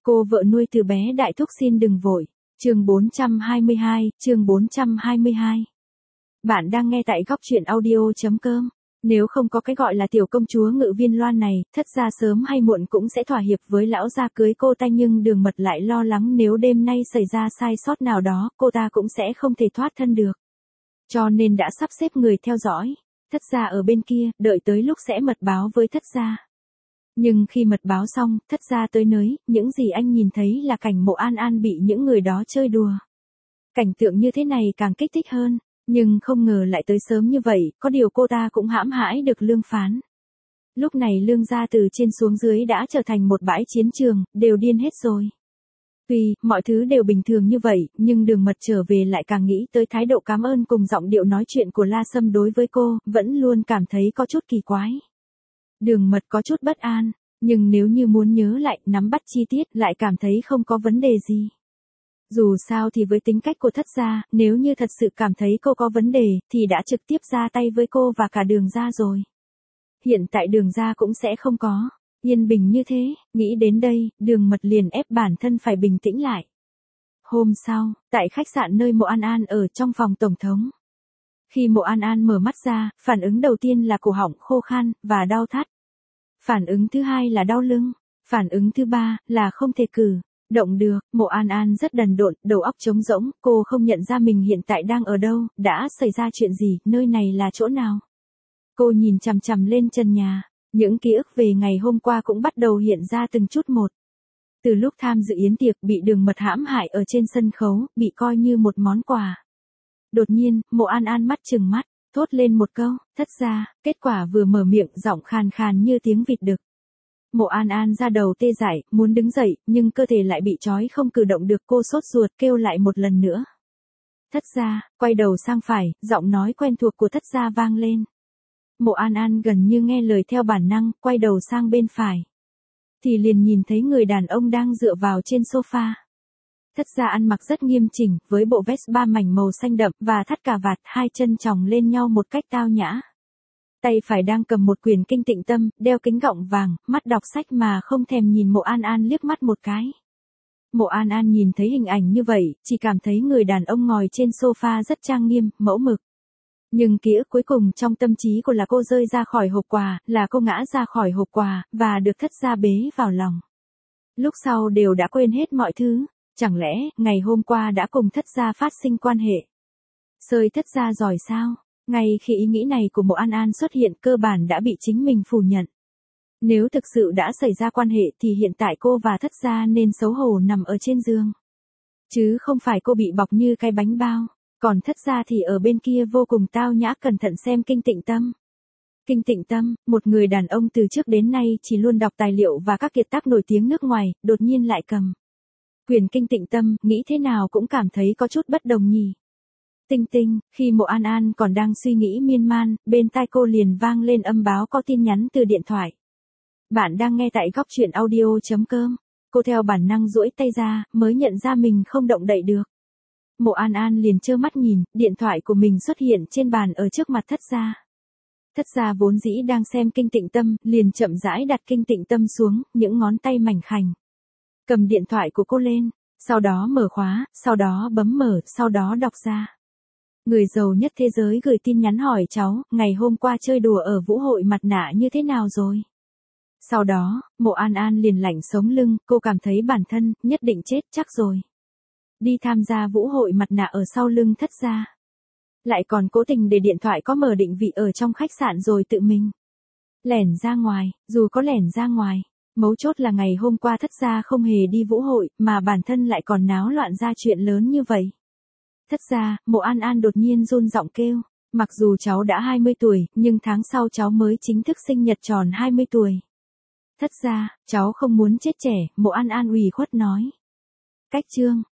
Cô vợ nuôi từ bé đại thúc xin đừng vội. Chương 422. Bạn đang nghe tại góc truyện audio.com. Nếu không có cái gọi là tiểu công chúa Ngự Viên Loan này, Thất gia sớm hay muộn cũng sẽ thỏa hiệp với lão gia cưới cô ta, nhưng Đường Mật lại lo lắng nếu đêm nay xảy ra sai sót nào đó, cô ta cũng sẽ không thể thoát thân được. Cho nên đã sắp xếp người theo dõi. Thất gia ở bên kia, đợi tới lúc sẽ mật báo với Thất gia. Nhưng khi mật báo xong, Thất gia tới nơi, những gì anh nhìn thấy là cảnh Mộ An An bị những người đó chơi đùa. Cảnh tượng như thế này càng kích thích hơn, nhưng không ngờ lại tới sớm như vậy, có điều cô ta cũng hãm hãi được Lương Phán. Lúc này Lương gia từ trên xuống dưới đã trở thành một bãi chiến trường, đều điên hết rồi. Tuy mọi thứ đều bình thường như vậy, nhưng Đường Mật trở về lại càng nghĩ tới thái độ cảm ơn cùng giọng điệu nói chuyện của La Sâm đối với cô, vẫn luôn cảm thấy có chút kỳ quái. Đường Mật có chút bất an, nhưng nếu như muốn nhớ lại, nắm bắt chi tiết, lại cảm thấy không có vấn đề gì. Dù sao thì với tính cách của Thất gia, nếu như thật sự cảm thấy cô có vấn đề, thì đã trực tiếp ra tay với cô và cả Đường gia rồi. Hiện tại Đường gia cũng sẽ không có yên bình như thế. Nghĩ đến đây, Đường Mật liền ép bản thân phải bình tĩnh lại. Hôm sau, tại khách sạn nơi Mộ An An ở, trong phòng tổng thống. Khi Mộ An An mở mắt ra, phản ứng đầu tiên là cổ họng khô khan và đau thắt. Phản ứng thứ hai là đau lưng. Phản ứng thứ ba là không thể cử động được. Mộ An An rất đần độn, đầu óc trống rỗng, cô không nhận ra mình hiện tại đang ở đâu, đã xảy ra chuyện gì, nơi này là chỗ nào. Cô nhìn chằm chằm lên trần nhà, những ký ức về ngày hôm qua cũng bắt đầu hiện ra từng chút một. Từ lúc tham dự yến tiệc, bị Đường Mật hãm hại ở trên sân khấu, bị coi như một món quà. Đột nhiên, Mộ An An mắt trừng mắt, thốt lên một câu, Thất gia. Kết quả vừa mở miệng, giọng khàn khàn như tiếng vịt đực. Mộ An An ra đầu tê dại, muốn đứng dậy, nhưng cơ thể lại bị trói không cử động được. Cô sốt ruột kêu lại một lần nữa. Thất gia. Quay đầu sang phải, giọng nói quen thuộc của Thất gia vang lên. Mộ An An gần như nghe lời theo bản năng, quay đầu sang bên phải. Thì liền nhìn thấy người đàn ông đang dựa vào trên sofa. Thất gia ăn mặc rất nghiêm chỉnh, với bộ vest 3 mảnh màu xanh đậm và thắt cà vạt, hai chân chồng lên nhau một cách tao nhã. Tay phải đang cầm một quyển kinh Tịnh Tâm, đeo kính gọng vàng, mắt đọc sách mà không thèm nhìn Mộ An An liếc mắt một cái. Mộ An An nhìn thấy hình ảnh như vậy, chỉ cảm thấy người đàn ông ngồi trên sofa rất trang nghiêm, mẫu mực. Nhưng ký ức cuối cùng trong tâm trí cô là cô rơi ra khỏi hộp quà, là cô ngã ra khỏi hộp quà, và được Thất gia bế vào lòng. Lúc sau đều đã quên hết mọi thứ. Chẳng lẽ, ngày hôm qua đã cùng Thất gia phát sinh quan hệ? Sơi Thất gia giỏi sao? Ngay khi ý nghĩ này của Mộ An An xuất hiện, cơ bản đã bị chính mình phủ nhận. Nếu thực sự đã xảy ra quan hệ thì hiện tại cô và Thất gia nên xấu hổ nằm ở trên giường. Chứ không phải cô bị bọc như cái bánh bao. Còn Thất gia thì ở bên kia vô cùng tao nhã cẩn thận xem kinh Tịnh Tâm. Kinh Tịnh Tâm, một người đàn ông từ trước đến nay chỉ luôn đọc tài liệu và các kiệt tác nổi tiếng nước ngoài, đột nhiên lại cầm quyển kinh Tịnh Tâm, nghĩ thế nào cũng cảm thấy có chút bất đồng nhỉ. Tinh tinh. Khi Mộ An An còn đang suy nghĩ miên man, bên tai cô liền vang lên âm báo có tin nhắn từ điện thoại. Bạn đang nghe tại góc truyện audio.com. Cô theo bản năng duỗi tay ra, mới nhận ra mình không động đậy được. Mộ An An liền trơ mắt nhìn, điện thoại của mình xuất hiện trên bàn ở trước mặt Thất gia. Thất gia vốn dĩ đang xem kinh Tịnh Tâm, liền chậm rãi đặt kinh Tịnh Tâm xuống, những ngón tay mảnh khảnh cầm điện thoại của cô lên, sau đó mở khóa, sau đó bấm mở, sau đó đọc ra. Người giàu nhất thế giới gửi tin nhắn hỏi cháu, ngày hôm qua chơi đùa ở vũ hội mặt nạ như thế nào rồi? Sau đó, Mộ An An liền lạnh sống lưng, cô cảm thấy bản thân nhất định chết chắc rồi. Đi tham gia vũ hội mặt nạ ở sau lưng Thất gia. Lại còn cố tình để điện thoại có mở định vị ở trong khách sạn rồi tự mình lẻn ra ngoài. Dù có lẻn ra ngoài, mấu chốt là ngày hôm qua Thất gia không hề đi vũ hội, mà bản thân lại còn náo loạn ra chuyện lớn như vậy. Thất gia. Mộ An An đột nhiên run giọng kêu. Mặc dù cháu đã 20 tuổi, nhưng tháng sau cháu mới chính thức sinh nhật tròn 20 tuổi. Thất gia. Cháu không muốn chết trẻ, Mộ An An ủy khuất nói. Cách chương.